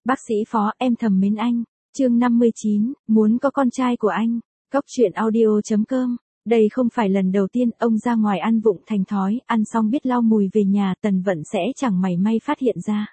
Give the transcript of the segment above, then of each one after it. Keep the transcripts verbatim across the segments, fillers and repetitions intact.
Bác sĩ Phó, em thầm mến anh. Chương năm mươi chín, muốn có con trai của anh. Cốc truyện audio chấm com. Đây không phải lần đầu tiên ông ra ngoài ăn vụng thành thói, ăn xong biết lau mùi về nhà, Tần Vận sẽ chẳng mảy may phát hiện ra.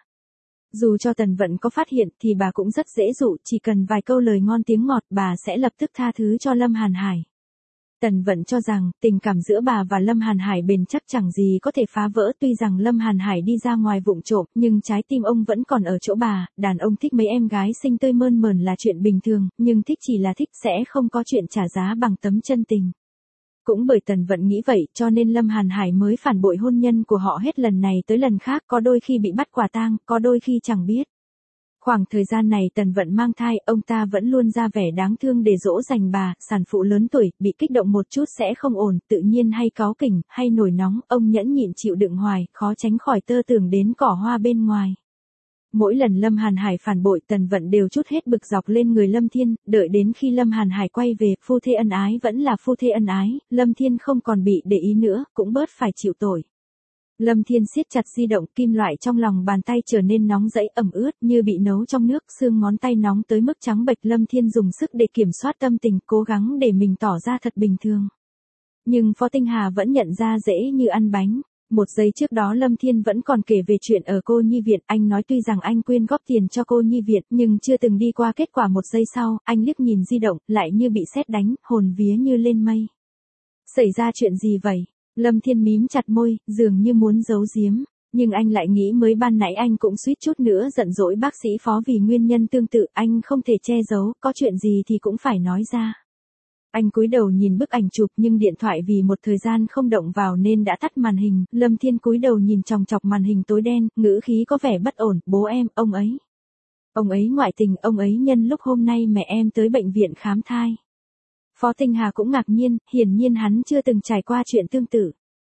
Dù cho Tần Vận có phát hiện thì bà cũng rất dễ dụ, chỉ cần vài câu lời ngon tiếng ngọt bà sẽ lập tức tha thứ cho Lâm Hàn Hải. Tần Vận cho rằng tình cảm giữa bà và Lâm Hàn Hải bền chắc chẳng gì có thể phá vỡ, tuy rằng Lâm Hàn Hải đi ra ngoài vụng trộm nhưng trái tim ông vẫn còn ở chỗ bà, đàn ông thích mấy em gái xinh tươi mơn mởn là chuyện bình thường, nhưng thích chỉ là thích, sẽ không có chuyện trả giá bằng tấm chân tình. Cũng bởi Tần Vận nghĩ vậy cho nên Lâm Hàn Hải mới phản bội hôn nhân của họ hết lần này tới lần khác, có đôi khi bị bắt quả tang, có đôi khi chẳng biết. Khoảng thời gian này Tần Vận mang thai, ông ta vẫn luôn ra vẻ đáng thương để dỗ dành bà, sản phụ lớn tuổi, bị kích động một chút sẽ không ổn, tự nhiên hay cáu kỉnh, hay nổi nóng, ông nhẫn nhịn chịu đựng hoài, khó tránh khỏi tơ tưởng đến cỏ hoa bên ngoài. Mỗi lần Lâm Hàn Hải phản bội Tần Vận đều trút hết bực dọc lên người Lâm Thiên, đợi đến khi Lâm Hàn Hải quay về, phu thê ân ái vẫn là phu thê ân ái, Lâm Thiên không còn bị để ý nữa, cũng bớt phải chịu tội. Lâm Thiên siết chặt di động, kim loại trong lòng bàn tay trở nên nóng rẫy ẩm ướt như bị nấu trong nước, xương ngón tay nóng tới mức trắng bệch. Lâm Thiên dùng sức để kiểm soát tâm tình, cố gắng để mình tỏ ra thật bình thường. Nhưng Phó Tinh Hà vẫn nhận ra dễ như ăn bánh. Một giây trước đó Lâm Thiên vẫn còn kể về chuyện ở cô nhi viện, anh nói tuy rằng anh quyên góp tiền cho cô nhi viện nhưng chưa từng đi qua, kết quả một giây sau, anh liếc nhìn di động, lại như bị sét đánh, hồn vía như lên mây. Xảy ra chuyện gì vậy? Lâm Thiên mím chặt môi, dường như muốn giấu giếm, nhưng anh lại nghĩ mới ban nãy anh cũng suýt chút nữa giận dỗi bác sĩ Phó vì nguyên nhân tương tự, anh không thể che giấu, có chuyện gì thì cũng phải nói ra. Anh cúi đầu nhìn bức ảnh chụp nhưng điện thoại vì một thời gian không động vào nên đã tắt màn hình. Lâm Thiên cúi đầu nhìn chòng chọc màn hình tối đen, ngữ khí có vẻ bất ổn, bố em, ông ấy. Ông ấy ngoại tình, ông ấy nhân lúc hôm nay mẹ em tới bệnh viện khám thai. Phó Tinh Hà cũng ngạc nhiên, hiển nhiên hắn chưa từng trải qua chuyện tương tự.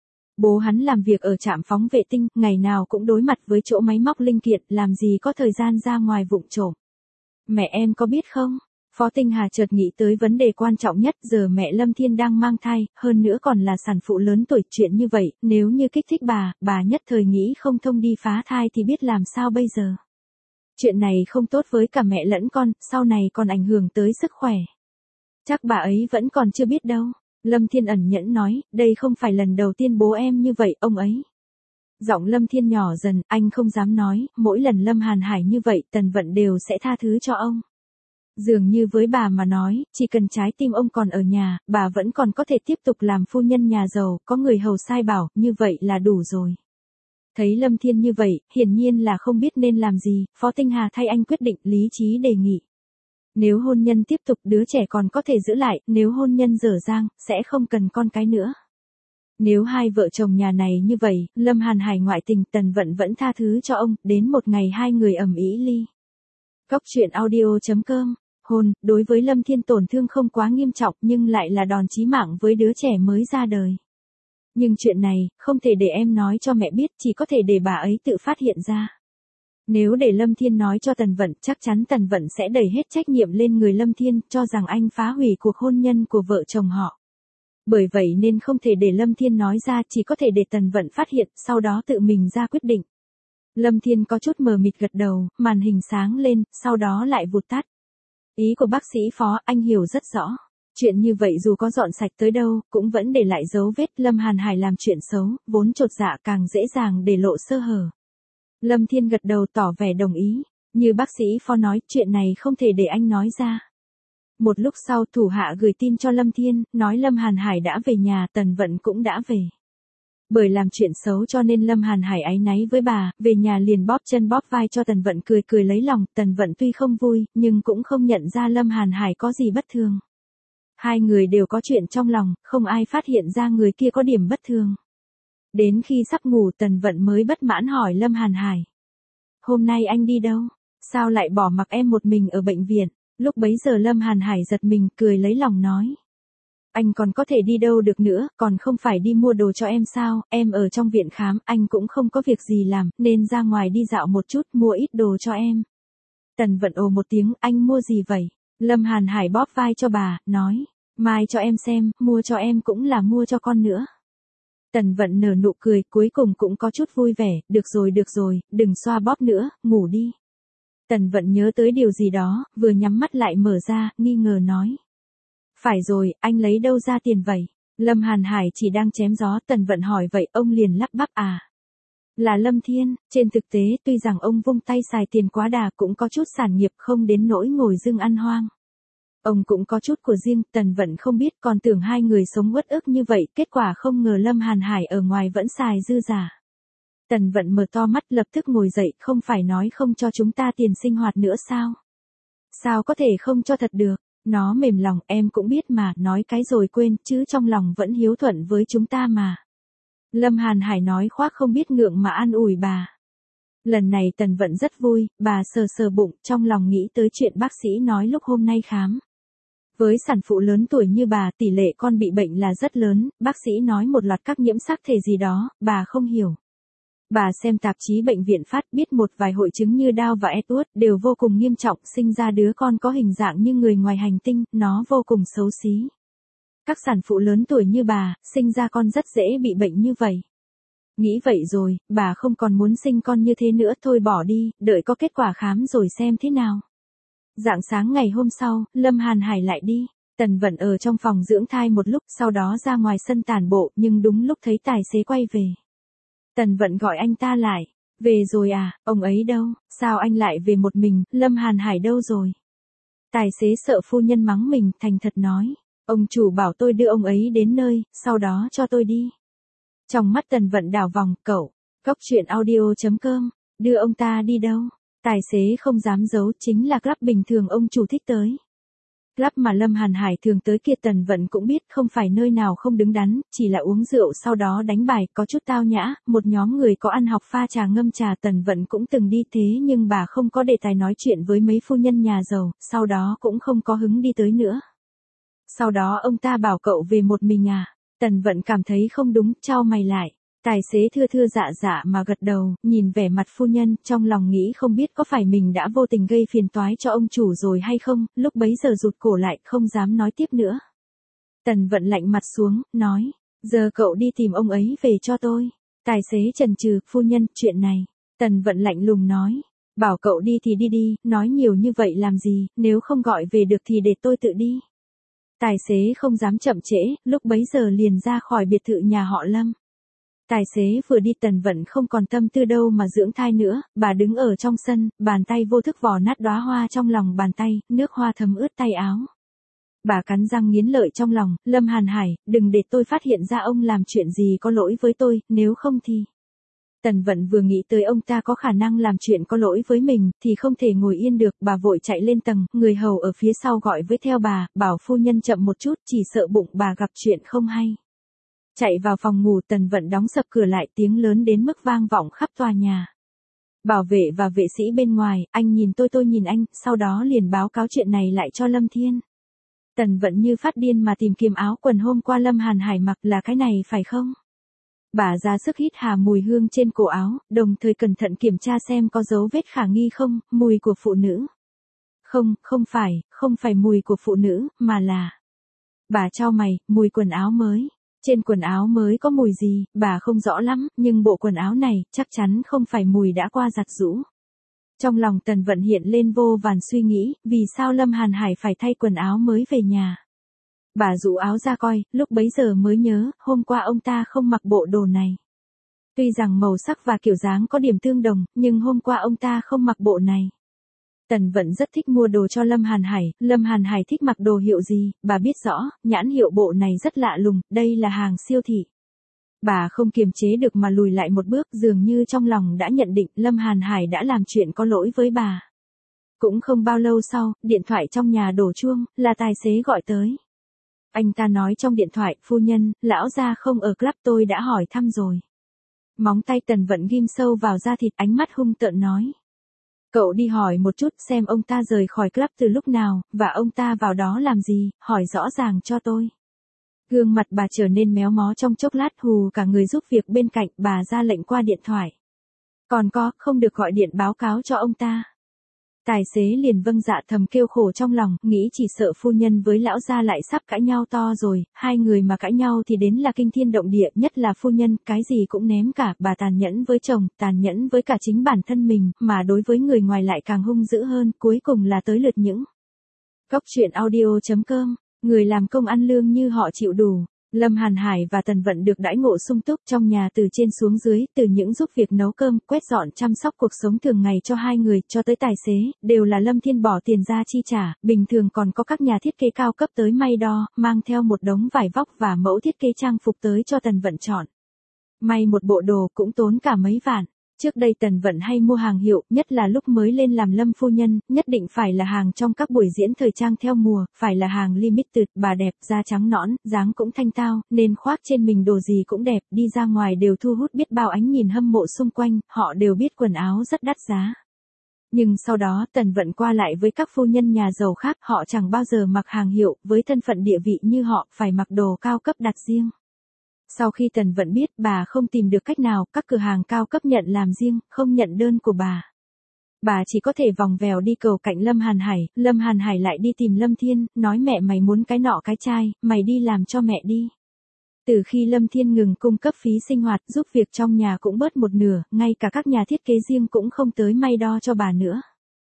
Bố hắn làm việc ở trạm phóng vệ tinh, ngày nào cũng đối mặt với chỗ máy móc linh kiện, làm gì có thời gian ra ngoài vụng trộm. Mẹ em có biết không? Phó Tinh Hà chợt nghĩ tới vấn đề quan trọng nhất, giờ mẹ Lâm Thiên đang mang thai, hơn nữa còn là sản phụ lớn tuổi, chuyện như vậy, nếu như kích thích bà, bà nhất thời nghĩ không thông đi phá thai thì biết làm sao bây giờ. Chuyện này không tốt với cả mẹ lẫn con, sau này còn ảnh hưởng tới sức khỏe. Chắc bà ấy vẫn còn chưa biết đâu. Lâm Thiên ẩn nhẫn nói, đây không phải lần đầu tiên bố em như vậy, ông ấy. Giọng Lâm Thiên nhỏ dần, anh không dám nói, mỗi lần Lâm Hàn Hải như vậy, Tần Vận đều sẽ tha thứ cho ông. Dường như với bà mà nói, chỉ cần trái tim ông còn ở nhà, bà vẫn còn có thể tiếp tục làm phu nhân nhà giàu, có người hầu sai bảo, như vậy là đủ rồi. Thấy Lâm Thiên như vậy, hiển nhiên là không biết nên làm gì, Phó Tinh Hà thay anh quyết định, lý trí đề nghị. Nếu hôn nhân tiếp tục, đứa trẻ còn có thể giữ lại, nếu hôn nhân dở dang, sẽ không cần con cái nữa. Nếu hai vợ chồng nhà này như vậy, Lâm Hàn Hải ngoại tình, Tần Vận vẫn tha thứ cho ông, đến một ngày hai người ầm ĩ ly. Cốc truyện audio chấm com. Hôn, đối với Lâm Thiên tổn thương không quá nghiêm trọng nhưng lại là đòn chí mạng với đứa trẻ mới ra đời. Nhưng chuyện này, không thể để em nói cho mẹ biết, chỉ có thể để bà ấy tự phát hiện ra. Nếu để Lâm Thiên nói cho Tần Vận, chắc chắn Tần Vận sẽ đẩy hết trách nhiệm lên người Lâm Thiên, cho rằng anh phá hủy cuộc hôn nhân của vợ chồng họ. Bởi vậy nên không thể để Lâm Thiên nói ra, chỉ có thể để Tần Vận phát hiện, sau đó tự mình ra quyết định. Lâm Thiên có chút mờ mịt gật đầu, màn hình sáng lên, sau đó lại vụt tắt. Ý của bác sĩ Phó, anh hiểu rất rõ. Chuyện như vậy dù có dọn sạch tới đâu, cũng vẫn để lại dấu vết. Lâm Hàn Hải làm chuyện xấu, vốn chột dạ càng dễ dàng để lộ sơ hở. Lâm Thiên gật đầu tỏ vẻ đồng ý. Như bác sĩ Phó nói, chuyện này không thể để anh nói ra. Một lúc sau, thủ hạ gửi tin cho Lâm Thiên, nói Lâm Hàn Hải đã về nhà, Tần Vận cũng đã về. Bởi làm chuyện xấu cho nên Lâm Hàn Hải áy náy với bà, về nhà liền bóp chân bóp vai cho Tần Vận, cười cười lấy lòng. Tần Vận tuy không vui, nhưng cũng không nhận ra Lâm Hàn Hải có gì bất thường. Hai người đều có chuyện trong lòng, không ai phát hiện ra người kia có điểm bất thường. Đến khi sắp ngủ, Tần Vận mới bất mãn hỏi Lâm Hàn Hải. Hôm nay anh đi đâu? Sao lại bỏ mặc em một mình ở bệnh viện? Lúc bấy giờ Lâm Hàn Hải giật mình, cười lấy lòng nói. Anh còn có thể đi đâu được nữa, còn không phải đi mua đồ cho em sao, em ở trong viện khám, anh cũng không có việc gì làm, nên ra ngoài đi dạo một chút, mua ít đồ cho em. Tần Vận ồ một tiếng, anh mua gì vậy? Lâm Hàn Hải bóp vai cho bà, nói, mai cho em xem, mua cho em cũng là mua cho con nữa. Tần Vận nở nụ cười, cuối cùng cũng có chút vui vẻ, được rồi được rồi, đừng xoa bóp nữa, ngủ đi. Tần Vận nhớ tới điều gì đó, vừa nhắm mắt lại mở ra, nghi ngờ nói. Phải rồi, anh lấy đâu ra tiền vậy? Lâm Hàn Hải chỉ đang chém gió, Tần Vận hỏi vậy ông liền lắp bắp à. Là Lâm Thiên, trên thực tế tuy rằng ông vung tay xài tiền quá đà cũng có chút sản nghiệp không đến nỗi ngồi dưng ăn hoang. Ông cũng có chút của riêng, Tần Vận không biết còn tưởng hai người sống uất ức như vậy, kết quả không ngờ Lâm Hàn Hải ở ngoài vẫn xài dư giả. Tần Vận mở to mắt lập tức ngồi dậy, không phải nói không cho chúng ta tiền sinh hoạt nữa sao? Sao có thể không cho thật được? Nó mềm lòng, em cũng biết mà, nói cái rồi quên, chứ trong lòng vẫn hiếu thuận với chúng ta mà. Lâm Hàn Hải nói khoác không biết ngượng mà an ủi bà. Lần này Tần Vận rất vui, bà sờ sờ bụng, trong lòng nghĩ tới chuyện bác sĩ nói lúc hôm nay khám. Với sản phụ lớn tuổi như bà, tỷ lệ con bị bệnh là rất lớn, bác sĩ nói một loạt các nhiễm sắc thể gì đó, bà không hiểu. Bà xem tạp chí bệnh viện phát biết một vài hội chứng như Down và Edward đều vô cùng nghiêm trọng, sinh ra đứa con có hình dạng như người ngoài hành tinh, nó vô cùng xấu xí. Các sản phụ lớn tuổi như bà, sinh ra con rất dễ bị bệnh như vậy. Nghĩ vậy rồi, bà không còn muốn sinh con như thế nữa, thôi bỏ đi, đợi có kết quả khám rồi xem thế nào. Rạng sáng ngày hôm sau, Lâm Hàn Hải lại đi. Tần Vận ở trong phòng dưỡng thai một lúc, sau đó ra ngoài sân tản bộ, nhưng đúng lúc thấy tài xế quay về. Tần Vận gọi anh ta lại. Về rồi à, ông ấy đâu, sao anh lại về một mình, Lâm Hàn Hải đâu rồi? Tài xế sợ phu nhân mắng mình, thành thật nói. Ông chủ bảo tôi đưa ông ấy đến nơi, sau đó cho tôi đi. Trong mắt Tần Vận đảo vòng, cậu, cóc truyện audio chấm com, đưa ông ta đi đâu? Tài xế không dám giấu, chính là club bình thường ông chủ thích tới. Club mà Lâm Hàn Hải thường tới kia Tần Vận cũng biết không phải nơi nào không đứng đắn, chỉ là uống rượu sau đó đánh bài, có chút tao nhã, một nhóm người có ăn học pha trà ngâm trà Tần Vận cũng từng đi thế nhưng bà không có đề tài nói chuyện với mấy phu nhân nhà giàu, sau đó cũng không có hứng đi tới nữa. Sau đó ông ta bảo cậu về một mình à, Tần Vận cảm thấy không đúng, chau mày lại. Tài xế thưa thưa dạ dạ mà gật đầu, nhìn vẻ mặt phu nhân, trong lòng nghĩ không biết có phải mình đã vô tình gây phiền toái cho ông chủ rồi hay không, lúc bấy giờ rụt cổ lại, không dám nói tiếp nữa. Tần Vận lạnh mặt xuống, nói, giờ cậu đi tìm ông ấy về cho tôi. Tài xế chần chừ, phu nhân, chuyện này. Tần Vận lạnh lùng nói, bảo cậu đi thì đi đi, nói nhiều như vậy làm gì, nếu không gọi về được thì để tôi tự đi. Tài xế không dám chậm trễ, lúc bấy giờ liền ra khỏi biệt thự nhà họ Lâm. Tài xế vừa đi Tần Vận không còn tâm tư đâu mà dưỡng thai nữa, bà đứng ở trong sân, bàn tay vô thức vò nát đóa hoa trong lòng bàn tay, nước hoa thấm ướt tay áo. Bà cắn răng nghiến lợi trong lòng, Lâm Hàn Hải, đừng để tôi phát hiện ra ông làm chuyện gì có lỗi với tôi, nếu không thì... Tần Vận vừa nghĩ tới ông ta có khả năng làm chuyện có lỗi với mình, thì không thể ngồi yên được, bà vội chạy lên tầng, người hầu ở phía sau gọi với theo bà, bảo phu nhân chậm một chút, chỉ sợ bụng bà gặp chuyện không hay. Chạy vào phòng ngủ Tần Vận đóng sập cửa lại, tiếng lớn đến mức vang vọng khắp tòa nhà. Bảo vệ và vệ sĩ bên ngoài, anh nhìn tôi tôi nhìn anh, sau đó liền báo cáo chuyện này lại cho Lâm Thiên. Tần Vận như phát điên mà tìm kiếm áo quần hôm qua Lâm Hàn Hải mặc, là cái này phải không? Bà ra sức hít hà mùi hương trên cổ áo, đồng thời cẩn thận kiểm tra xem có dấu vết khả nghi không, mùi của phụ nữ. Không, không phải, không phải mùi của phụ nữ, mà là... Bà chau mày, mùi quần áo mới. Trên quần áo mới có mùi gì, bà không rõ lắm, nhưng bộ quần áo này, chắc chắn không phải mùi đã qua giặt giũ. Trong lòng Tần Vận hiện lên vô vàn suy nghĩ, vì sao Lâm Hàn Hải phải thay quần áo mới về nhà. Bà rũ áo ra coi, lúc bấy giờ mới nhớ, hôm qua ông ta không mặc bộ đồ này. Tuy rằng màu sắc và kiểu dáng có điểm tương đồng, nhưng hôm qua ông ta không mặc bộ này. Tần Vận rất thích mua đồ cho Lâm Hàn Hải, Lâm Hàn Hải thích mặc đồ hiệu gì, bà biết rõ, nhãn hiệu bộ này rất lạ lùng, đây là hàng siêu thị. Bà không kiềm chế được mà lùi lại một bước, dường như trong lòng đã nhận định Lâm Hàn Hải đã làm chuyện có lỗi với bà. Cũng không bao lâu sau, điện thoại trong nhà đổ chuông, là tài xế gọi tới. Anh ta nói trong điện thoại, phu nhân, lão gia không ở club, tôi đã hỏi thăm rồi. Móng tay Tần Vận ghim sâu vào da thịt, ánh mắt hung tợn nói. Cậu đi hỏi một chút xem ông ta rời khỏi club từ lúc nào, và ông ta vào đó làm gì, hỏi rõ ràng cho tôi. Gương mặt bà trở nên méo mó trong chốc lát, hù cả người giúp việc bên cạnh, bà ra lệnh qua điện thoại. Còn có, không được gọi điện báo cáo cho ông ta. Tài xế liền vâng dạ thầm kêu khổ trong lòng, nghĩ chỉ sợ phu nhân với lão gia lại sắp cãi nhau to rồi, hai người mà cãi nhau thì đến là kinh thiên động địa, nhất là phu nhân, cái gì cũng ném cả, bà tàn nhẫn với chồng, tàn nhẫn với cả chính bản thân mình, mà đối với người ngoài lại càng hung dữ hơn, cuối cùng là tới lượt những. Cóc truyện audio chấm com, người làm công ăn lương như họ chịu đủ. Lâm Hàn Hải và Tần Vận được đãi ngộ sung túc trong nhà từ trên xuống dưới, từ những giúp việc nấu cơm, quét dọn chăm sóc cuộc sống thường ngày cho hai người, cho tới tài xế, đều là Lâm Thiên bỏ tiền ra chi trả, bình thường còn có các nhà thiết kế cao cấp tới may đo, mang theo một đống vải vóc và mẫu thiết kế trang phục tới cho Tần Vận chọn. May một bộ đồ cũng tốn cả mấy vạn. Trước đây Tần Vận hay mua hàng hiệu, nhất là lúc mới lên làm Lâm phu nhân, nhất định phải là hàng trong các buổi diễn thời trang theo mùa, phải là hàng limited, bà đẹp, da trắng nõn, dáng cũng thanh tao, nên khoác trên mình đồ gì cũng đẹp, đi ra ngoài đều thu hút biết bao ánh nhìn hâm mộ xung quanh, họ đều biết quần áo rất đắt giá. Nhưng sau đó Tần Vận qua lại với các phu nhân nhà giàu khác, họ chẳng bao giờ mặc hàng hiệu, với thân phận địa vị như họ, phải mặc đồ cao cấp đặt riêng. Sau khi Tần Vận biết bà không tìm được cách nào, các cửa hàng cao cấp nhận làm riêng, không nhận đơn của bà. Bà chỉ có thể vòng vèo đi cầu cạnh Lâm Hàn Hải, Lâm Hàn Hải lại đi tìm Lâm Thiên, nói mẹ mày muốn cái nọ cái chai, mày đi làm cho mẹ đi. Từ khi Lâm Thiên ngừng cung cấp phí sinh hoạt, giúp việc trong nhà cũng bớt một nửa, ngay cả các nhà thiết kế riêng cũng không tới may đo cho bà nữa.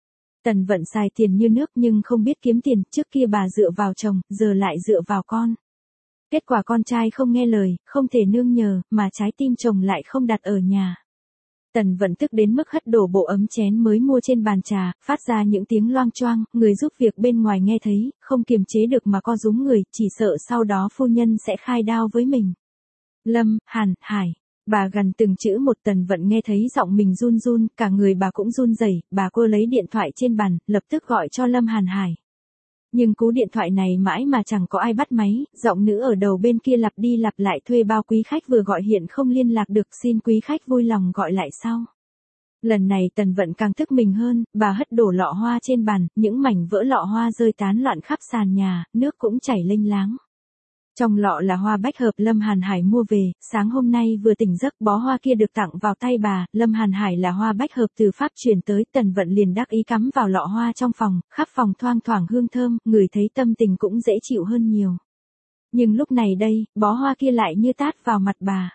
Tần Vận xài tiền như nước nhưng không biết kiếm tiền, trước kia bà dựa vào chồng, giờ lại dựa vào con. Kết quả con trai không nghe lời, không thể nương nhờ, mà trái tim chồng lại không đặt ở nhà. Tần Vận tức đến mức hất đổ bộ ấm chén mới mua trên bàn trà, phát ra những tiếng loang choang, người giúp việc bên ngoài nghe thấy, không kiềm chế được mà co rúm người, chỉ sợ sau đó phu nhân sẽ khai đao với mình. Lâm, Hàn, Hải, bà gần từng chữ một. Tần Vận nghe thấy giọng mình run run, cả người bà cũng run rẩy, bà cô lấy điện thoại trên bàn, lập tức gọi cho Lâm Hàn Hải. Nhưng cú điện thoại này mãi mà chẳng có ai bắt máy, giọng nữ ở đầu bên kia lặp đi lặp lại thuê bao quý khách vừa gọi hiện không liên lạc được, xin quý khách vui lòng gọi lại sau. Lần này Tần Vận càng thức mình hơn, bà hất đổ lọ hoa trên bàn, những mảnh vỡ lọ hoa rơi tán loạn khắp sàn nhà, nước cũng chảy lênh láng. Trong lọ là hoa bách hợp Lâm Hàn Hải mua về, sáng hôm nay vừa tỉnh giấc bó hoa kia được tặng vào tay bà, Lâm Hàn Hải là hoa bách hợp từ Pháp chuyển tới, Tần Vận liền đắc ý cắm vào lọ hoa trong phòng, khắp phòng thoang thoảng hương thơm, người thấy tâm tình cũng dễ chịu hơn nhiều. Nhưng lúc này đây, bó hoa kia lại như tát vào mặt bà.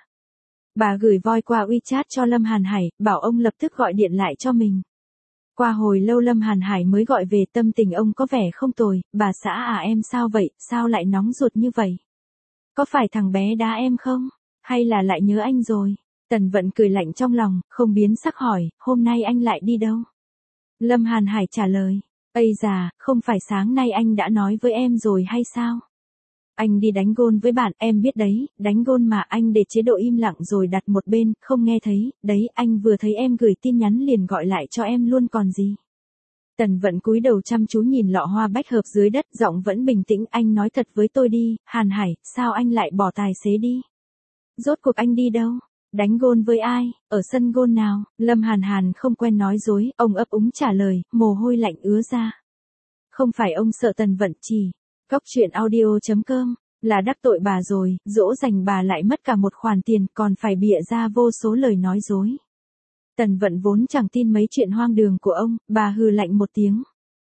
Bà gửi voi qua WeChat cho Lâm Hàn Hải, bảo ông lập tức gọi điện lại cho mình. Qua hồi lâu Lâm Hàn Hải mới gọi về, tâm tình ông có vẻ không tồi, bà xã à em sao vậy, sao lại nóng ruột như vậy? Có phải thằng bé đá em không? Hay là lại nhớ anh rồi? Tần Vận cười lạnh trong lòng, không biến sắc hỏi, hôm nay anh lại đi đâu? Lâm Hàn Hải trả lời, ây già, không phải sáng nay anh đã nói với em rồi hay sao? Anh đi đánh gôn với bạn, em biết đấy, đánh gôn mà anh để chế độ im lặng rồi đặt một bên, không nghe thấy, đấy anh vừa thấy em gửi tin nhắn liền gọi lại cho em luôn còn gì. Tần Vận cúi đầu chăm chú nhìn lọ hoa bách hợp dưới đất, giọng vẫn bình tĩnh, anh nói thật với tôi đi, Hàn Hải, sao anh lại bỏ tài xế đi? Rốt cuộc anh đi đâu? Đánh gôn với ai? Ở sân gôn nào? Lâm Hàn Hàn không quen nói dối, ông ấp úng trả lời, mồ hôi lạnh ứa ra. Không phải ông sợ Tần Vận chỉ. Cóc truyện audio chấm com, là đắc tội bà rồi, dỗ dành bà lại mất cả một khoản tiền, còn phải bịa ra vô số lời nói dối. Tần Vận vốn chẳng tin mấy chuyện hoang đường của ông, bà hừ lạnh một tiếng.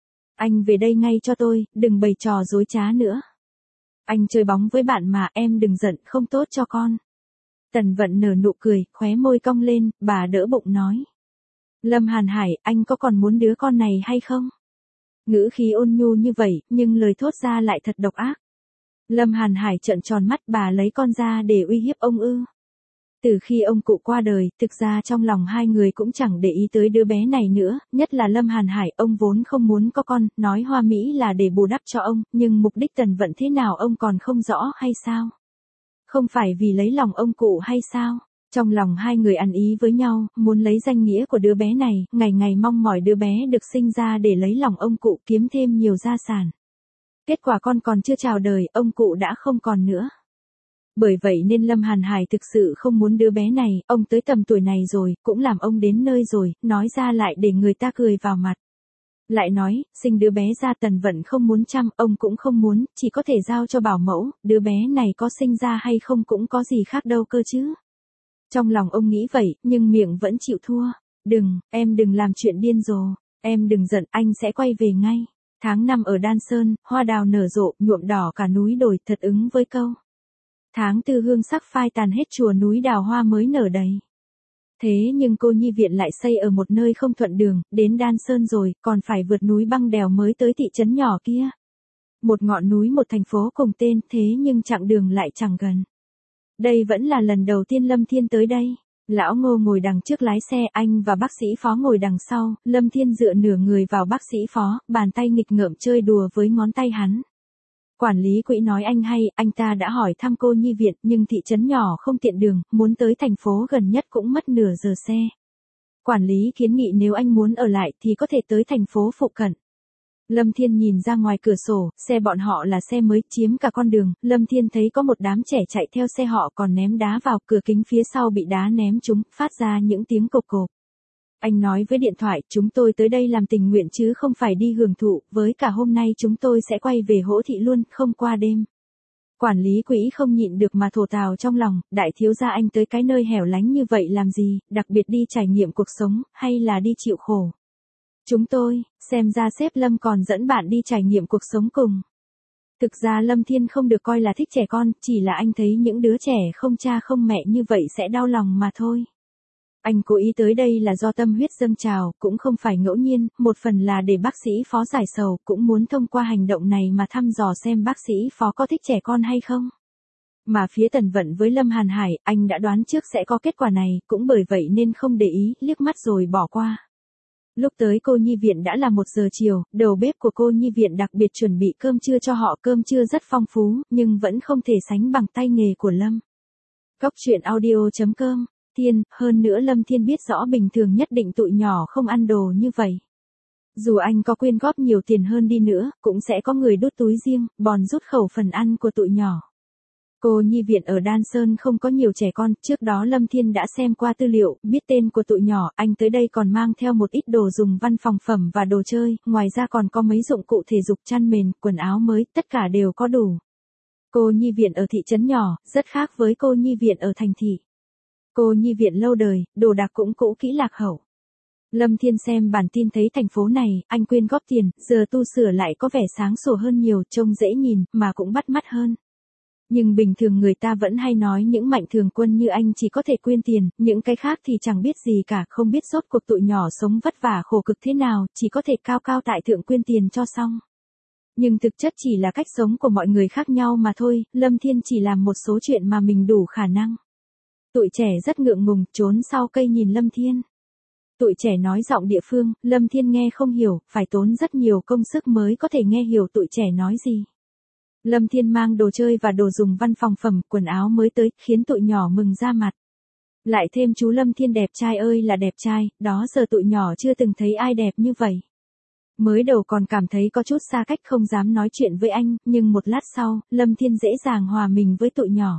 Anh về đây ngay cho tôi, đừng bày trò dối trá nữa. Anh chơi bóng với bạn mà, em đừng giận, không tốt cho con. Tần Vận nở nụ cười, khóe môi cong lên, bà đỡ bụng nói. Lâm Hàn Hải, anh có còn muốn đứa con này hay không? Ngữ khí ôn nhu như vậy, nhưng lời thốt ra lại thật độc ác. Lâm Hàn Hải trợn tròn mắt, bà lấy con ra để uy hiếp ông ư? Từ khi ông cụ qua đời, thực ra trong lòng hai người cũng chẳng để ý tới đứa bé này nữa, nhất là Lâm Hàn Hải, ông vốn không muốn có con, nói hoa mỹ là để bù đắp cho ông, nhưng mục đích Tần Vận thế nào ông còn không rõ hay sao? Không phải vì lấy lòng ông cụ hay sao? Trong lòng hai người ăn ý với nhau, muốn lấy danh nghĩa của đứa bé này, ngày ngày mong mỏi đứa bé được sinh ra để lấy lòng ông cụ kiếm thêm nhiều gia sản. Kết quả con còn chưa chào đời, ông cụ đã không còn nữa. Bởi vậy nên Lâm Hàn Hải thực sự không muốn đứa bé này, ông tới tầm tuổi này rồi, cũng làm ông đến nơi rồi, nói ra lại để người ta cười vào mặt. Lại nói, sinh đứa bé ra Tần Vận không muốn chăm, ông cũng không muốn, chỉ có thể giao cho bảo mẫu, đứa bé này có sinh ra hay không cũng có gì khác đâu cơ chứ. Trong lòng ông nghĩ vậy, nhưng miệng vẫn chịu thua. Đừng, em đừng làm chuyện điên rồ. Em đừng giận, anh sẽ quay về ngay. Tháng năm ở Đan Sơn, hoa đào nở rộ, nhuộm đỏ cả núi đồi, thật ứng với câu. Tháng tư hương sắc phai tàn hết chùa núi đào hoa mới nở đầy. Thế nhưng cô nhi viện lại xây ở một nơi không thuận đường, đến Đan Sơn rồi, còn phải vượt núi băng đèo mới tới thị trấn nhỏ kia. Một ngọn núi một thành phố cùng tên, thế nhưng chặng đường lại chẳng gần. Đây vẫn là lần đầu tiên Lâm Thiên tới đây. Lão Ngô ngồi đằng trước lái xe, anh và bác sĩ Phó ngồi đằng sau, Lâm Thiên dựa nửa người vào bác sĩ Phó, bàn tay nghịch ngợm chơi đùa với ngón tay hắn. Quản lý quỹ nói anh hay, anh ta đã hỏi thăm cô nhi viện, nhưng thị trấn nhỏ không tiện đường, muốn tới thành phố gần nhất cũng mất nửa giờ xe. Quản lý kiến nghị nếu anh muốn ở lại thì có thể tới thành phố phụ cận. Lâm Thiên nhìn ra ngoài cửa sổ, xe bọn họ là xe mới, chiếm cả con đường, Lâm Thiên thấy có một đám trẻ chạy theo xe họ còn ném đá vào, cửa kính phía sau bị đá ném trúng, phát ra những tiếng cộp cộp. Anh nói với điện thoại, chúng tôi tới đây làm tình nguyện chứ không phải đi hưởng thụ, với cả hôm nay chúng tôi sẽ quay về Hỗ Thị luôn, không qua đêm. Quản lý quỹ không nhịn được mà thổ thào trong lòng, đại thiếu gia anh tới cái nơi hẻo lánh như vậy làm gì, đặc biệt đi trải nghiệm cuộc sống, hay là đi chịu khổ. Chúng tôi, xem ra sếp Lâm còn dẫn bạn đi trải nghiệm cuộc sống cùng. Thực ra Lâm Thiên không được coi là thích trẻ con, chỉ là anh thấy những đứa trẻ không cha không mẹ như vậy sẽ đau lòng mà thôi. Anh cố ý tới đây là do tâm huyết dâng trào, cũng không phải ngẫu nhiên, một phần là để bác sĩ Phó giải sầu, cũng muốn thông qua hành động này mà thăm dò xem bác sĩ Phó có thích trẻ con hay không. Mà phía Tần Vận với Lâm Hàn Hải, anh đã đoán trước sẽ có kết quả này, cũng bởi vậy nên không để ý, liếc mắt rồi bỏ qua. Lúc tới cô nhi viện đã là một giờ chiều, đầu bếp của cô nhi viện đặc biệt chuẩn bị cơm trưa cho họ, cơm trưa rất phong phú, nhưng vẫn không thể sánh bằng tay nghề của Lâm. Cóc truyện audio chấm com, Thiên, hơn nữa Lâm Thiên biết rõ bình thường nhất định tụi nhỏ không ăn đồ như vậy. Dù anh có quyên góp nhiều tiền hơn đi nữa, cũng sẽ có người đút túi riêng, bòn rút khẩu phần ăn của tụi nhỏ. Cô nhi viện ở Đan Sơn không có nhiều trẻ con, trước đó Lâm Thiên đã xem qua tư liệu, biết tên của tụi nhỏ, anh tới đây còn mang theo một ít đồ dùng văn phòng phẩm và đồ chơi, ngoài ra còn có mấy dụng cụ thể dục, chăn mền, quần áo mới, tất cả đều có đủ. Cô nhi viện ở thị trấn nhỏ, rất khác với cô nhi viện ở thành thị. Cô nhi viện lâu đời, đồ đạc cũng cũ kỹ lạc hậu. Lâm Thiên xem bản tin thấy thành phố này, anh quyên góp tiền, giờ tu sửa lại có vẻ sáng sủa hơn nhiều, trông dễ nhìn, mà cũng bắt mắt hơn. Nhưng bình thường người ta vẫn hay nói những mạnh thường quân như anh chỉ có thể quyên tiền, những cái khác thì chẳng biết gì cả, không biết rốt cuộc tụi nhỏ sống vất vả khổ cực thế nào, chỉ có thể cao cao tại thượng quyên tiền cho xong. Nhưng thực chất chỉ là cách sống của mọi người khác nhau mà thôi, Lâm Thiên chỉ làm một số chuyện mà mình đủ khả năng. Tụi trẻ rất ngượng ngùng, trốn sau cây nhìn Lâm Thiên. Tụi trẻ nói giọng địa phương, Lâm Thiên nghe không hiểu, phải tốn rất nhiều công sức mới có thể nghe hiểu tụi trẻ nói gì. Lâm Thiên mang đồ chơi và đồ dùng văn phòng phẩm, quần áo mới tới, khiến tụi nhỏ mừng ra mặt. Lại thêm chú Lâm Thiên đẹp trai ơi là đẹp trai, đó giờ tụi nhỏ chưa từng thấy ai đẹp như vậy. Mới đầu còn cảm thấy có chút xa cách không dám nói chuyện với anh, nhưng một lát sau, Lâm Thiên dễ dàng hòa mình với tụi nhỏ.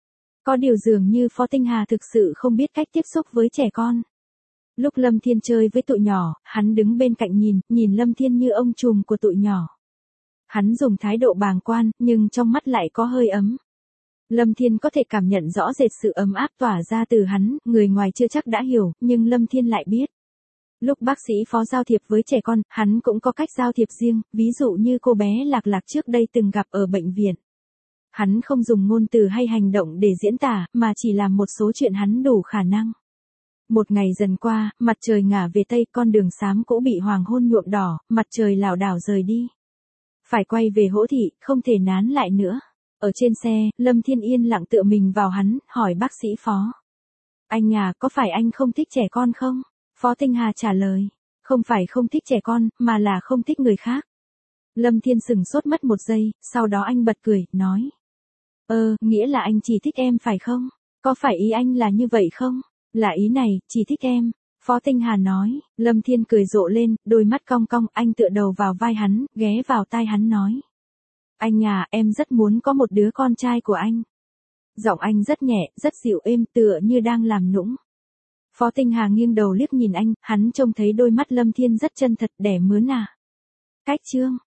Có điều dường như Phó Tinh Hà thực sự không biết cách tiếp xúc với trẻ con. Lúc Lâm Thiên chơi với tụi nhỏ, hắn đứng bên cạnh nhìn, nhìn Lâm Thiên như ông trùm của tụi nhỏ. Hắn dùng thái độ bàng quan, nhưng trong mắt lại có hơi ấm. Lâm Thiên có thể cảm nhận rõ rệt sự ấm áp tỏa ra từ hắn, người ngoài chưa chắc đã hiểu, nhưng Lâm Thiên lại biết. Lúc bác sĩ Phó giao thiệp với trẻ con, hắn cũng có cách giao thiệp riêng, ví dụ như cô bé Lạc Lạc trước đây từng gặp ở bệnh viện. Hắn không dùng ngôn từ hay hành động để diễn tả, mà chỉ làm một số chuyện hắn đủ khả năng. Một ngày dần qua, mặt trời ngả về tây, con đường xám cũ bị hoàng hôn nhuộm đỏ, mặt trời lảo đảo rời đi. Phải quay về Hỗ Thị, không thể nán lại nữa. Ở trên xe, Lâm Thiên yên lặng tựa mình vào hắn, hỏi bác sĩ Phó. Anh à, có phải anh không thích trẻ con không? Phó Tinh Hà trả lời. Không phải không thích trẻ con, mà là không thích người khác. Lâm Thiên sừng sốt mất một giây, sau đó anh bật cười, nói. Ờ, nghĩa là anh chỉ thích em phải không? Có phải ý anh là như vậy không? Là ý này, chỉ thích em. Phó Tinh Hà nói, Lâm Thiên cười rộ lên, đôi mắt cong cong, anh tựa đầu vào vai hắn, ghé vào tai hắn nói. Anh à, em rất muốn có một đứa con trai của anh. Giọng anh rất nhẹ, rất dịu êm, tựa như đang làm nũng. Phó Tinh Hà nghiêng đầu liếc nhìn anh, hắn trông thấy đôi mắt Lâm Thiên rất chân thật, đẻ mướn à. Cách chương.